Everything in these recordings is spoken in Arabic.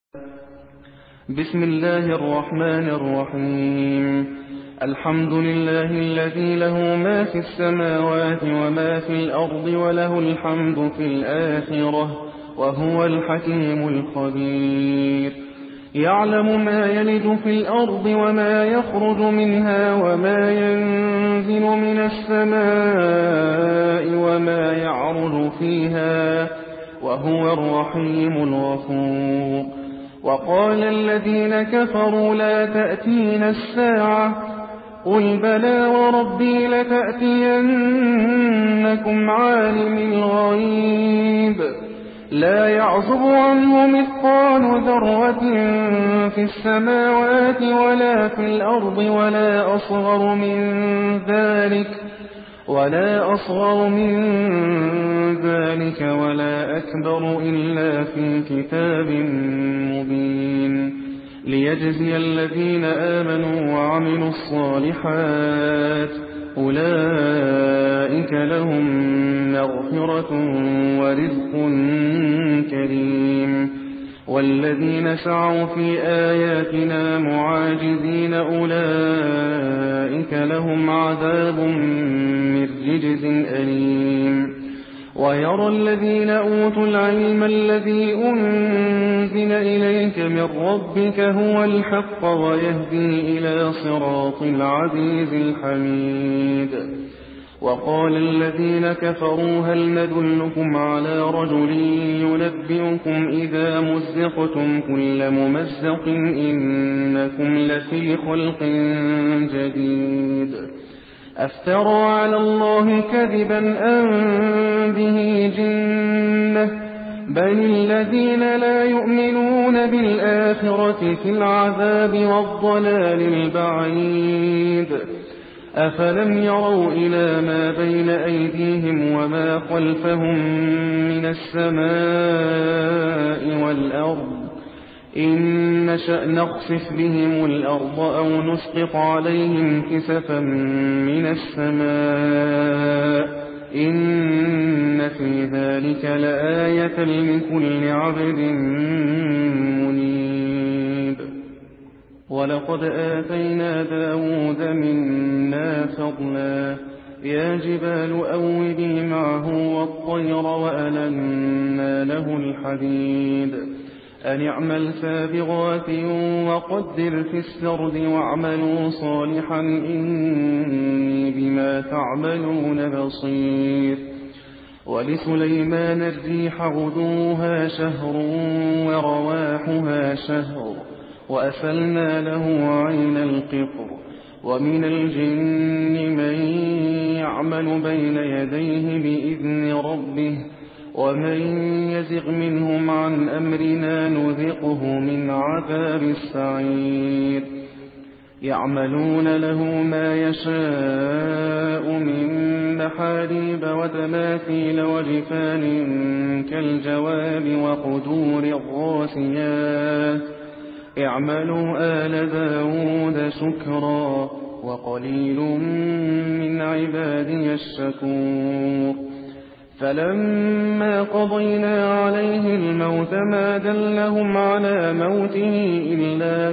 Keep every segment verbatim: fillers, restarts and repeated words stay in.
بسم الله الرحمن الرحيم. الحمد لله الذي له ما في السماوات وما في الأرض وله الحمد في الآخرة وهو الحكيم الخبير. يعلم ما يلج في الأرض وما يخرج منها وما ينزل من السماء وما يعرج فيها وهو الرحيم الغفور. وقال الذين كفروا لا تأتينا الساعة قل بلى وربي لتأتينكم عالم الغيب لا يعزب عنه مثقال ذرة في السماوات ولا في الأرض ولا أصغر من ذلك ولا أصغر من ذلك ولا أكبر إلا في كتاب مبين ليجزي الذين آمنوا وعملوا الصالحات أولئك لهم مغفرة ورزق كريم. والذين سعوا في آياتنا معاجزين أولئك لهم عذاب من رجز أليم. ويرى الذين أوتوا العلم الذي أنزل إليك من ربك هو الحق ويهدي إلى صراط العزيز الحميد. وقال الذين كفروا هل ندلكم على رجل ينبئكم إذا مزقتم كل ممزق إنكم لفي خلق جديد أفترى على الله كذبا أم به جنة بل الذين لا يؤمنون بالآخرة في العذاب والضلال البعيد. أفلم يروا إلى ما بين أيديهم وما خلفهم من السماء والأرض إن نشأ نخسف بهم الأرض أو نسقط عليهم كسفا من السماء إن في ذلك لآية لكل عبد منيب. ولقد آتينا داود منا فضلا يا جبال أوبي معه والطير وألنا له الحديد أن اعمل سابغات وقدر في السرد واعملوا صالحا إني بما تعملون بصير. ولسليمان الريح غدوها شهر ورواحها شهر وأسلنا له عين القطر. ومن الجن من يعمل بين يديه بإذن ربه ومن يزغ منهم عن أمرنا نذقه من عذاب السعير. يعملون له ما يشاء من محاريب وتماثيل وجفان كالجواب وقدور الراسيات اعملوا آل داود شكرا وقليل من عبادي الشكور. فلما قضينا عليه الموت ما دلهم على موته إلا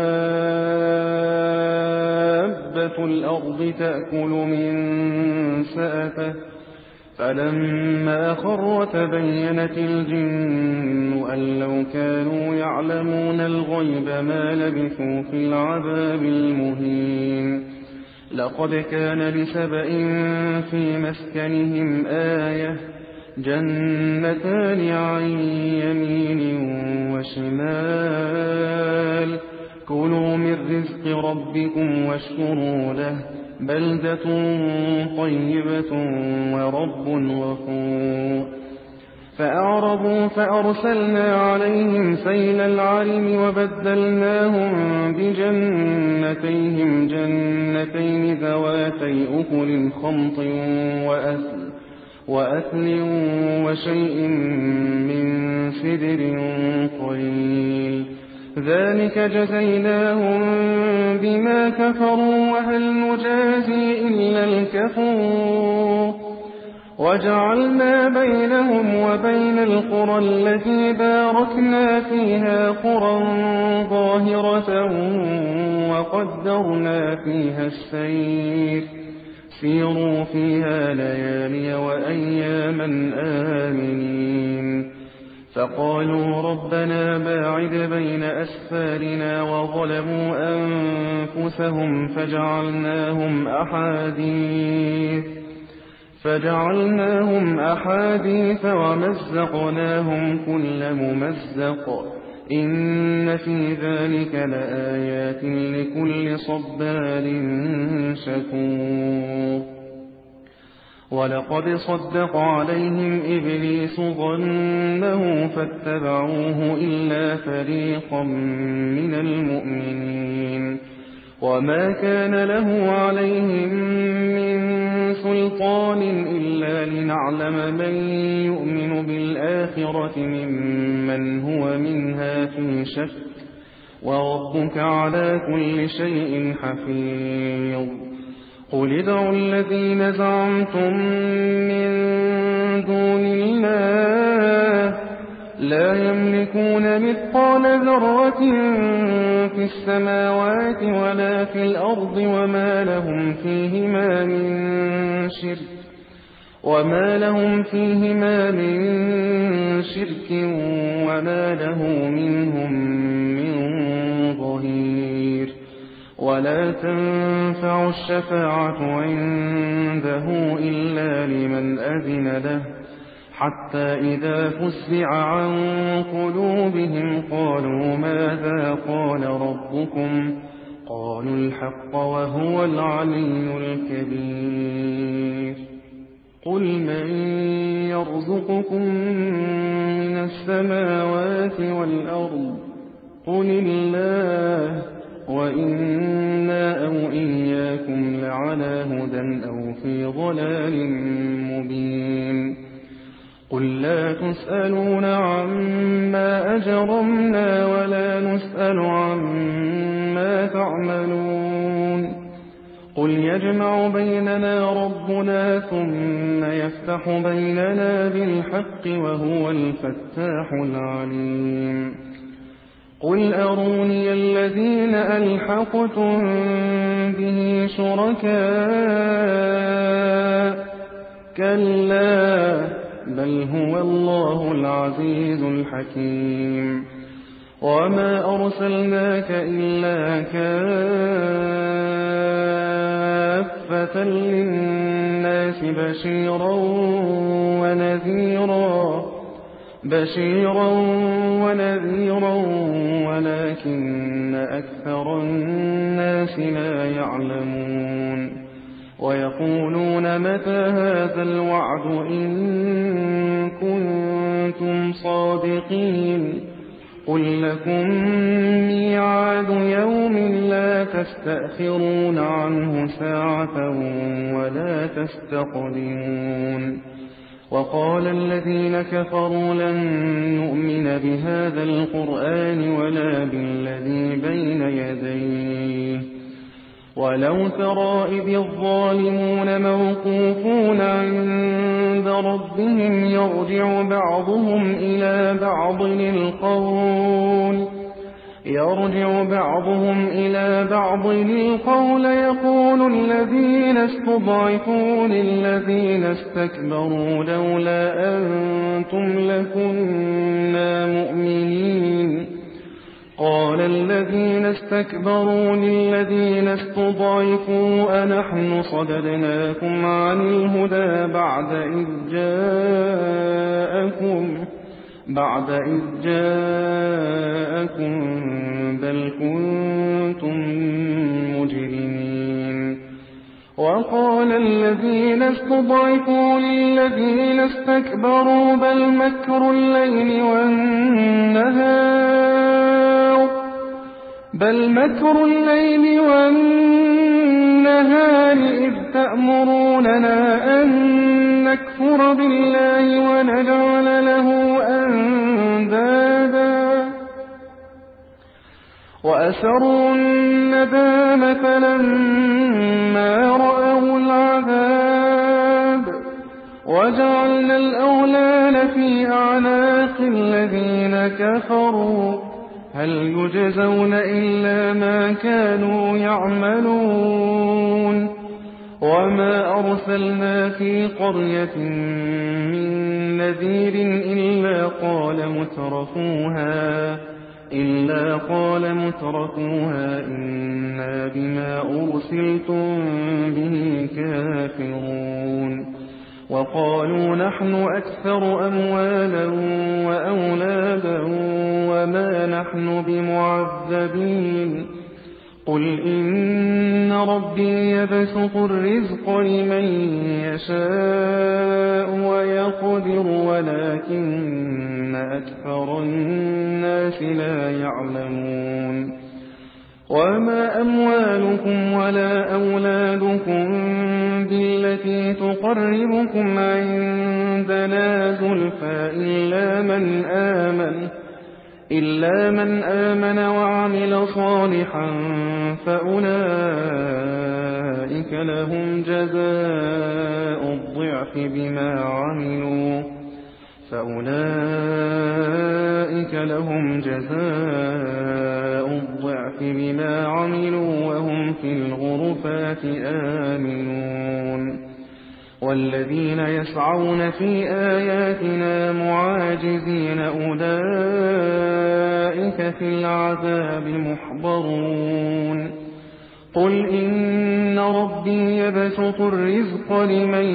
دابة الأرض تأكل من سأته فلما خر تبينت الجن أن لو كانوا يعلمون الغيب ما لبثوا في العذاب المهين. لقد كان لسبإ في مسكنهم آية جنتان عن يمين وشمال كلوا من رزق ربكم واشكروا له بلدة طيبة ورب غفور. فأعرضوا فأرسلنا عليهم سيل العرم وبدلناهم بجنتيهم جنتين ذواتي أكل خمط وأثل, وأثل وشيء من سدر قليل ذلك جزيناهم بما كفروا وهل نجازي إلا الكفور. وجعلنا بينهم وبين القرى التي باركنا فيها قرى ظاهرة وقدرنا فيها السير سيروا فيها ليالي وأياما آمنين فقالوا ربنا باعد بين أسفارنا وظلموا أنفسهم فجعلناهم أحاديث فجعلناهم أحاديث ومزقناهم كل ممزق إن في ذلك لآيات لكل صبار شكور ولقد صدق عليهم إبليس ظنه فاتبعوه إلا فريقا من المؤمنين وما كان له عليهم من سلطان إلا لنعلم من يؤمن بالآخرة ممن هو منها في شك وربك على كل شيء حفيظ قل ادعوا الذين زعمتم من دون الله لا يملكون مثقال ذرة في السماوات ولا في الأرض وما لهم فيهما من شرك وما لهم فيهما من شرك وما له منهم من ظهير ولا تنفع الشفاعة عنده إلا لمن أذن له حتى إذا فزع عن قلوبهم قالوا ماذا قال ربكم قالوا الحق وهو العلي الكبير قل من يرزقكم من السماوات والأرض قل الله وإنا أو إياكم لعلى هدى أو في ضلال مبين قل لا تسألون عما أجرمنا ولا نسأل عما تعملون قل يجمع بيننا ربنا ثم يفتح بيننا بالحق وهو الفتاح العليم قل أروني الذين ألحقتم به شركاء كلا بل هو الله العزيز الحكيم وما أرسلناك إلا كافة للناس بشيرا ونذيرا بشيرا ونذيرا ولكن أكثر الناس لا يعلمون ويقولون متى هذا الوعد إن كنتم صادقين قل لكم ميعاد يوم لا تستأخرون عنه ساعة ولا تستقدمون وقال الذين كفروا لن نؤمن بهذا القرآن ولا بالذي بين يديه ولو ترى إذ الظالمون موقوفون عند ربهم يرجع بعضهم إلى بعض القول يرجع بعضهم إلى بعض القول يقول الذين استضعفوا للذين استكبروا لولا أنتم لكنا مؤمنين قال الذين استكبروا للذين استضعفوا أنحن صددناكم عن الهدى بعد إذ جاءكم بعد إذ جاءكم بل كنتم مجرمين وقال الذين استضعفوا للذين استكبروا بل مكر الليل والنهار بل مكر الليل والنهار إذ تأمروننا أن نكفر بالله ونجعل له أندادا وأسروا الندامة لما رأوا العذاب وجعلنا الأغلال في أعناق الذين كفروا هل يجزون إلا ما كانوا يعملون وما أرسلنا في قرية من نذير إلا قال مترفوها إلا قال مترفوها إنا بما أرسلتم به كافرون وقالوا نحن أكثر أموالا وأولادا وما نحن بمعذبين قل إن ربي يبسط الرزق لمن يشاء ويقدر ولكن أكثر الناس لا يعلمون وما أموالكم ولا أولادكم بالتي تقربكم عندنا زلفى إلا من آمن إلا من آمن وعمل صالحا فأولئك لهم جزاء الضعف بما عملوا فأولئك لهم جزاء الضعف بما عملوا وهم في الغرفات آمنون والذين يسعون في آياتنا معاجزين أولئك في العذاب محضرون قل إن ربي يبسط الرزق لمن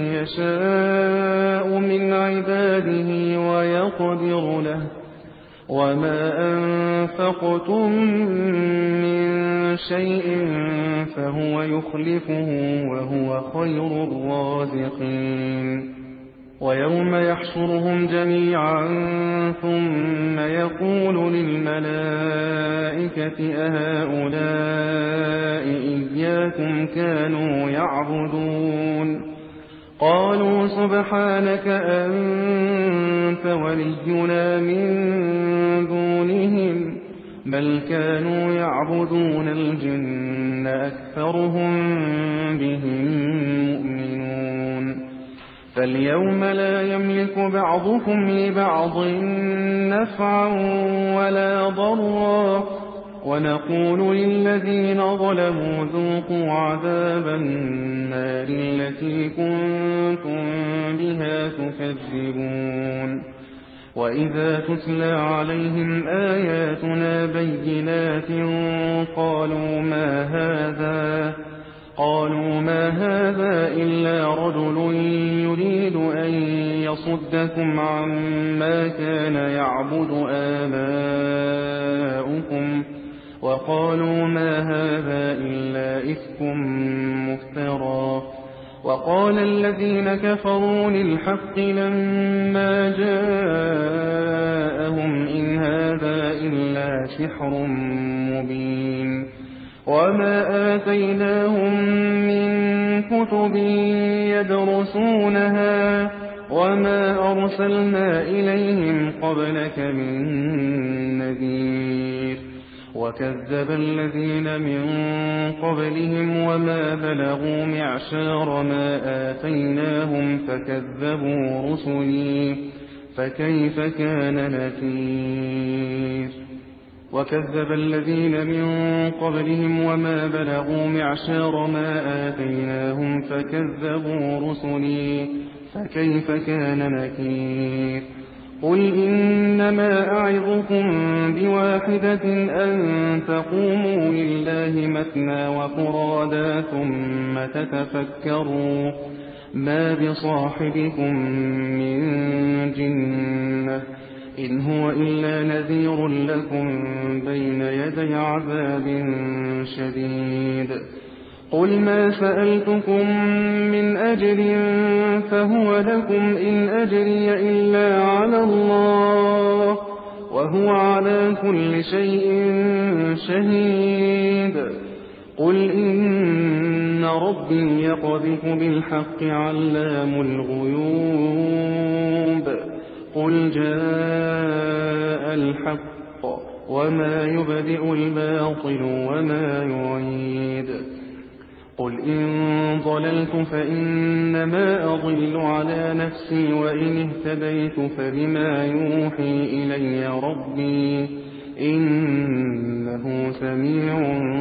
يشاء من عباده ويقدر له وما أنفقتم من شيء فهو يخلفه وهو خير الرازقين ويوم يحشرهم جميعا ثم يقول للملائكة أهؤلاء إياكم كانوا يعبدون قالوا سبحانك أنت ولينا من دونهم بل كانوا يعبدون الجن أكثرهم بهم مؤمنون فاليوم لا يملك بعضكم لبعض نفعا ولا ضرا ونقول للذين ظلموا ذوقوا عذاب النار التي كنتم بها تكذبون وإذا تتلى عليهم آياتنا بينات قالوا ما هذا قالوا ما هذا إلا رجل يريد أن يصدكم عما كان يعبد آباؤكم وقالوا ما هذا إلا إفك مفترى وقال الذين كفروا للحق لما جاءهم إن هذا إلا سحر مبين وما آتيناهم من كتب يدرسونها وما أرسلنا إليهم قبلك من نذير وكذب الذين من قبلهم وما بلغوا معشار ما آتيناهم فكذبوا رسلي فكيف كان نكير وكذب الذين من قبلهم وما بلغوا معشار ما آتيناهم فكذبوا رسلي فكيف كان نكير قل إنما أعظكم بواحدة أن تقوموا لله مثنى وفرادا ثم تتفكروا ما بصاحبكم من جنة إن هو إلا نذير لكم بين يدي عذاب شديد قل ما سألتكم من أجر فهو لكم إن أجري إلا على الله وهو على كل شيء شهيد قل إن ربي يقذف بالحق علام الغيوب قل جاء الحق وما يبدئ الباطل وما يعيد قل إن ضللت فإنما أضل على نفسي وإن اهتديت فبما يوحي إلي ربي إنه سميع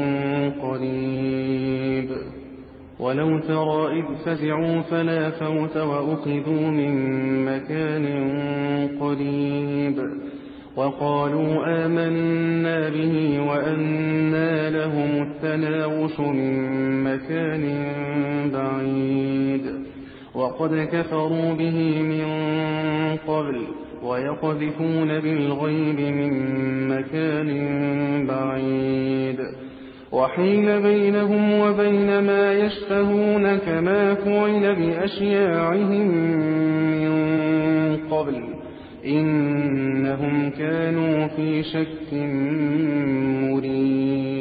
قريب ولو ترى إذ فزعوا فلا فوت وأخذوا من مكان قريب وقالوا آمنا به وأنى لهم التناوش من مكان بعيد وقد كفروا به من قبل ويقذفون بالغيب من مكان بعيد وحيل بينهم وبين ما يشتهون كما فعل بأشياعهم من قبل إنهم كانوا في شك مريب